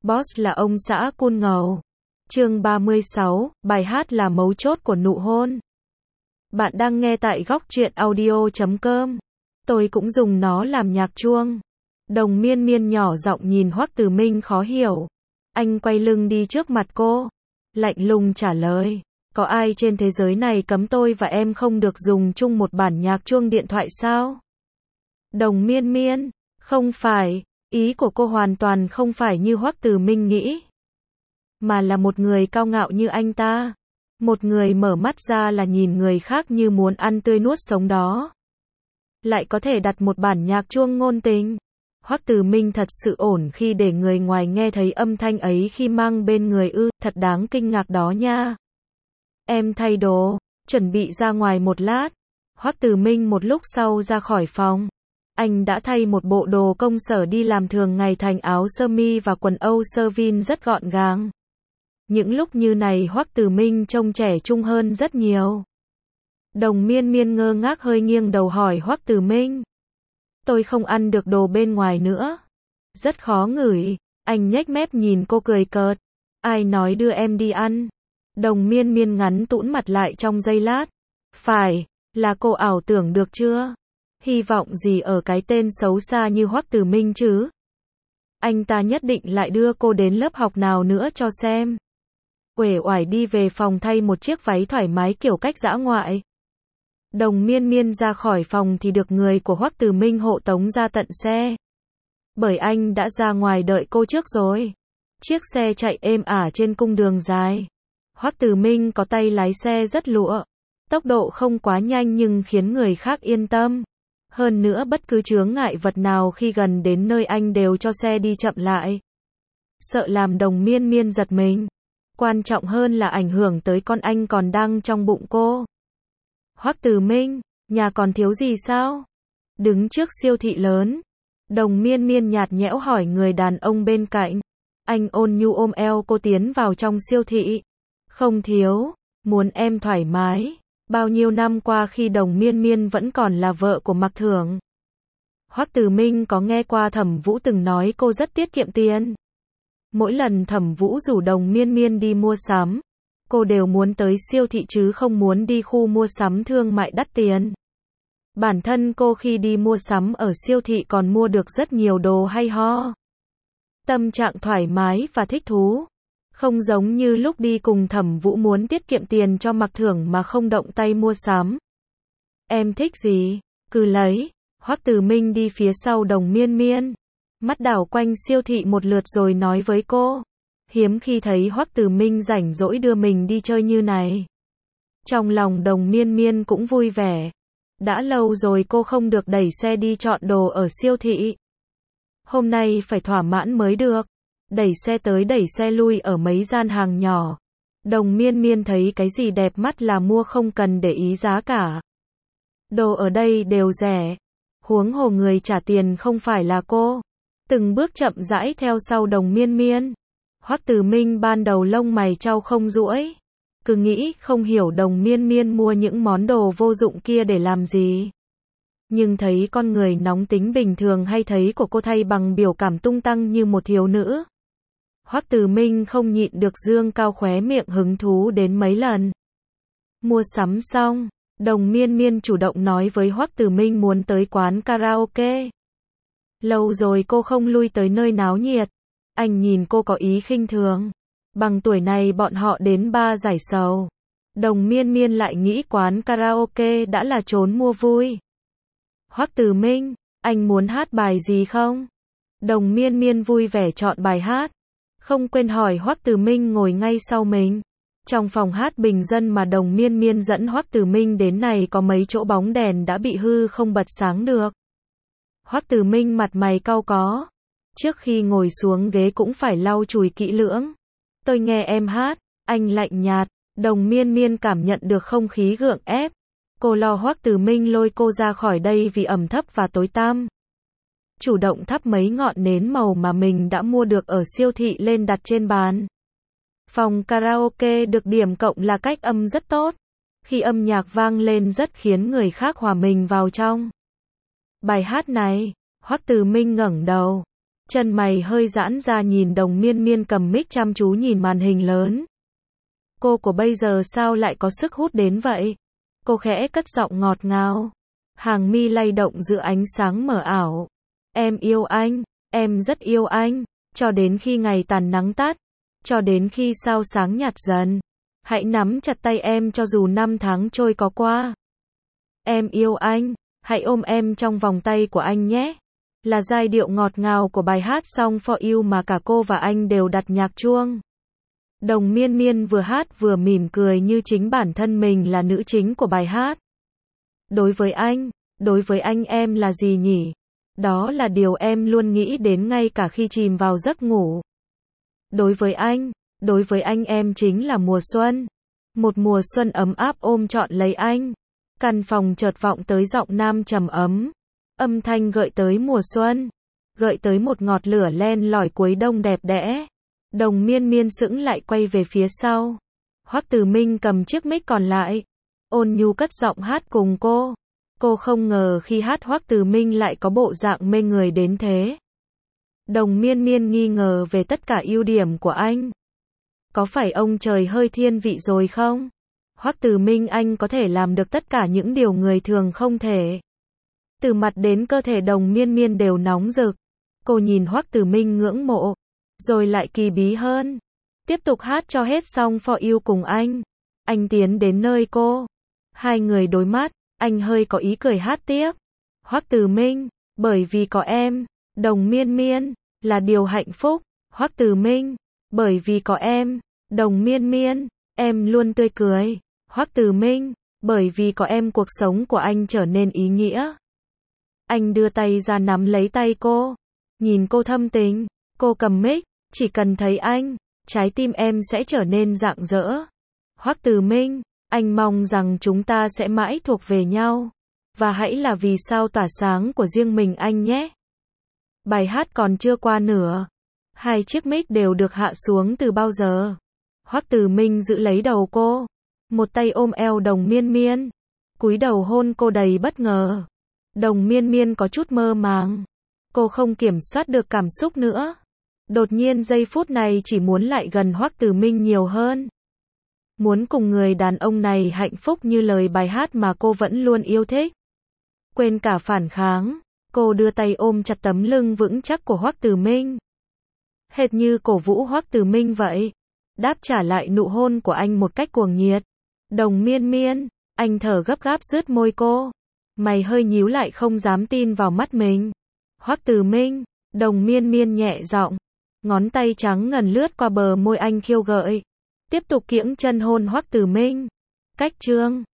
Boss là ông xã Cool Ngầu. Chương 36, bài hát là mấu chốt của nụ hôn. Bạn đang nghe tại góc truyện audio.com. Tôi cũng dùng nó làm nhạc chuông. Đồng Miên Miên nhỏ giọng nhìn Hoắc Từ Minh khó hiểu. Anh quay lưng đi trước mặt cô. Lạnh lùng trả lời. Có ai trên thế giới này cấm tôi và em không được dùng chung một bản nhạc chuông điện thoại sao? Đồng Miên Miên. Không phải. Ý của cô hoàn toàn không phải như Hoắc Từ Minh nghĩ. Mà là một người cao ngạo như anh ta. Một người mở mắt ra là nhìn người khác như muốn ăn tươi nuốt sống đó. Lại có thể đặt một bản nhạc chuông ngôn tình. Hoắc Từ Minh thật sự ổn khi để người ngoài nghe thấy âm thanh ấy khi mang bên người ư, thật đáng kinh ngạc đó nha. Em thay đồ, chuẩn bị ra ngoài một lát. Hoắc Từ Minh một lúc sau ra khỏi phòng. Anh đã thay một bộ đồ công sở đi làm thường ngày thành áo sơ mi và quần âu sơ vin rất gọn gàng. Những lúc như này Hoắc Từ Minh trông trẻ trung hơn rất nhiều. Đồng Miên Miên ngơ ngác hơi nghiêng đầu hỏi Hoắc Từ Minh. Tôi không ăn được đồ bên ngoài nữa. Rất khó ngửi. Anh nhếch mép nhìn cô cười cợt. Ai nói đưa em đi ăn? Đồng Miên Miên ngắn tũn mặt lại trong giây lát. Phải, là cô ảo tưởng được chưa? Hy vọng gì ở cái tên xấu xa như Hoắc Từ Minh chứ? Anh ta nhất định lại đưa cô đến lớp học nào nữa cho xem. Uể oải đi về phòng thay một chiếc váy thoải mái kiểu cách dã ngoại. Đồng Miên Miên ra khỏi phòng thì được người của Hoắc Từ Minh hộ tống ra tận xe. Bởi anh đã ra ngoài đợi cô trước rồi. Chiếc xe chạy êm ả trên cung đường dài. Hoắc Từ Minh có tay lái xe rất lụa. Tốc độ không quá nhanh nhưng khiến người khác yên tâm. Hơn nữa bất cứ chướng ngại vật nào khi gần đến nơi anh đều cho xe đi chậm lại. Sợ làm Đồng Miên Miên giật mình. Quan trọng hơn là ảnh hưởng tới con anh còn đang trong bụng cô. Hoắc Từ Minh, nhà còn thiếu gì sao? Đứng trước siêu thị lớn. Đồng Miên Miên nhạt nhẽo hỏi người đàn ông bên cạnh. Anh ôn nhu ôm eo cô tiến vào trong siêu thị. Không thiếu, muốn em thoải mái. Bao nhiêu năm qua khi Đồng Miên Miên vẫn còn là vợ của Mạc Thưởng. Hoắc Từ Minh có nghe qua Thẩm Vũ từng nói cô rất tiết kiệm tiền. Mỗi lần Thẩm Vũ rủ Đồng Miên Miên đi mua sắm, cô đều muốn tới siêu thị chứ không muốn đi khu mua sắm thương mại đắt tiền. Bản thân cô khi đi mua sắm ở siêu thị còn mua được rất nhiều đồ hay ho. Tâm trạng thoải mái và thích thú. Không giống như lúc đi cùng Thẩm Vũ muốn tiết kiệm tiền cho Mạc Thưởng mà không động tay mua sắm. Em thích gì? Cứ lấy. Hoắc Từ Minh đi phía sau Đồng Miên Miên. Mắt đảo quanh siêu thị một lượt rồi nói với cô. Hiếm khi thấy Hoắc Từ Minh rảnh rỗi đưa mình đi chơi như này. Trong lòng Đồng Miên Miên cũng vui vẻ. Đã lâu rồi cô không được đẩy xe đi chọn đồ ở siêu thị. Hôm nay phải thỏa mãn mới được. Đẩy xe tới đẩy xe lui ở mấy gian hàng nhỏ. Đồng Miên Miên thấy cái gì đẹp mắt là mua không cần để ý giá cả. Đồ ở đây đều rẻ. Huống hồ người trả tiền không phải là cô. Từng bước chậm rãi theo sau Đồng Miên Miên. Hoắc Từ Minh ban đầu lông mày chau không duỗi. Cứ nghĩ không hiểu Đồng Miên Miên mua những món đồ vô dụng kia để làm gì. Nhưng thấy con người nóng tính bình thường hay thấy của cô thay bằng biểu cảm tung tăng như một thiếu nữ. Hoắc Từ Minh không nhịn được dương cao khóe miệng hứng thú đến mấy lần. Mua sắm xong, Đồng Miên Miên chủ động nói với Hoắc Từ Minh muốn tới quán karaoke. Lâu rồi cô không lui tới nơi náo nhiệt. Anh nhìn cô có ý khinh thường. Bằng tuổi này bọn họ đến bar giải sầu. Đồng Miên Miên lại nghĩ quán karaoke đã là chốn mua vui. Hoắc Từ Minh, anh muốn hát bài gì không? Đồng Miên Miên vui vẻ chọn bài hát. Không quên hỏi Hoắc Từ Minh ngồi ngay sau mình. Trong phòng hát bình dân mà Đồng Miên Miên dẫn Hoắc Từ Minh đến này có mấy chỗ bóng đèn đã bị hư không bật sáng được. Hoắc Từ Minh mặt mày cau có. Trước khi ngồi xuống ghế cũng phải lau chùi kỹ lưỡng. Tôi nghe em hát, anh lạnh nhạt. Đồng Miên Miên cảm nhận được không khí gượng ép. Cô lo Hoắc Từ Minh lôi cô ra khỏi đây vì ẩm thấp và tối tăm. Chủ động thắp mấy ngọn nến màu mà mình đã mua được ở siêu thị lên đặt trên bàn. Phòng karaoke được điểm cộng là cách âm rất tốt. Khi âm nhạc vang lên rất khiến người khác hòa mình vào trong. Bài hát này, Hoắc Từ Minh ngẩng đầu. Chân mày hơi giãn ra nhìn Đồng Miên Miên cầm mic chăm chú nhìn màn hình lớn. Cô của bây giờ sao lại có sức hút đến vậy? Cô khẽ cất giọng ngọt ngào. Hàng mi lay động giữa ánh sáng mờ ảo. Em yêu anh, em rất yêu anh, cho đến khi ngày tàn nắng tắt, cho đến khi sao sáng nhạt dần. Hãy nắm chặt tay em cho dù năm tháng trôi có qua. Em yêu anh, hãy ôm em trong vòng tay của anh nhé. Là giai điệu ngọt ngào của bài hát Song for You mà cả cô và anh đều đặt nhạc chuông. Đồng Miên Miên vừa hát vừa mỉm cười như chính bản thân mình là nữ chính của bài hát. Đối với anh em là gì nhỉ? Đó là điều em luôn nghĩ đến ngay cả khi chìm vào giấc ngủ. Đối với anh em chính là mùa xuân. Một mùa xuân ấm áp ôm trọn lấy anh. Căn phòng chợt vọng tới giọng nam trầm ấm. Âm thanh gợi tới mùa xuân. Gợi tới một ngọt lửa len lỏi cuối đông đẹp đẽ. Đồng Miên Miên sững lại quay về phía sau. Hoắc Từ Minh cầm chiếc mic còn lại. Ôn nhu cất giọng hát cùng cô. Cô không ngờ khi hát Hoắc Từ Minh lại có bộ dạng mê người đến thế. Đồng Miên Miên nghi ngờ về tất cả ưu điểm của anh. Có phải ông trời hơi thiên vị rồi không? Hoắc Từ Minh anh có thể làm được tất cả những điều người thường không thể. Từ mặt đến cơ thể Đồng Miên Miên đều nóng rực. Cô nhìn Hoắc Từ Minh ngưỡng mộ. Rồi lại kỳ bí hơn. Tiếp tục hát cho hết Song for You cùng anh. Anh tiến đến nơi cô. Hai người đối mắt. Anh hơi có ý cười hát tiếp. Hoắc Từ Minh, bởi vì có em. Đồng Miên Miên, là điều hạnh phúc. Hoắc Từ Minh, bởi vì có em. Đồng Miên Miên, em luôn tươi cười. Hoắc Từ Minh, bởi vì có em cuộc sống của anh trở nên ý nghĩa. Anh đưa tay ra nắm lấy tay cô. Nhìn cô thâm tình. Cô cầm mic, chỉ cần thấy anh, trái tim em sẽ trở nên rạng rỡ. Hoắc Từ Minh, anh mong rằng chúng ta sẽ mãi thuộc về nhau. Và hãy là vì sao tỏa sáng của riêng mình anh nhé. Bài hát còn chưa qua nửa. Hai chiếc mic đều được hạ xuống từ bao giờ. Hoắc Từ Minh giữ lấy đầu cô. Một tay ôm eo Đồng Miên Miên. Cúi đầu hôn cô đầy bất ngờ. Đồng Miên Miên có chút mơ màng. Cô không kiểm soát được cảm xúc nữa. Đột nhiên giây phút này chỉ muốn lại gần Hoắc Từ Minh nhiều hơn. Muốn cùng người đàn ông này hạnh phúc như lời bài hát mà cô vẫn luôn yêu thích. Quên cả phản kháng, cô đưa tay ôm chặt tấm lưng vững chắc của Hoắc Từ Minh. Hệt như cổ vũ Hoắc Từ Minh vậy. Đáp trả lại nụ hôn của anh một cách cuồng nhiệt. Đồng Miên Miên, anh thở gấp gáp rướt môi cô. Mày hơi nhíu lại không dám tin vào mắt mình. Hoắc Từ Minh, Đồng Miên Miên nhẹ giọng. Ngón tay trắng ngần lướt qua bờ môi anh khiêu gợi. Tiếp tục kiễng chân hôn Hoắc Từ Minh. Cách chương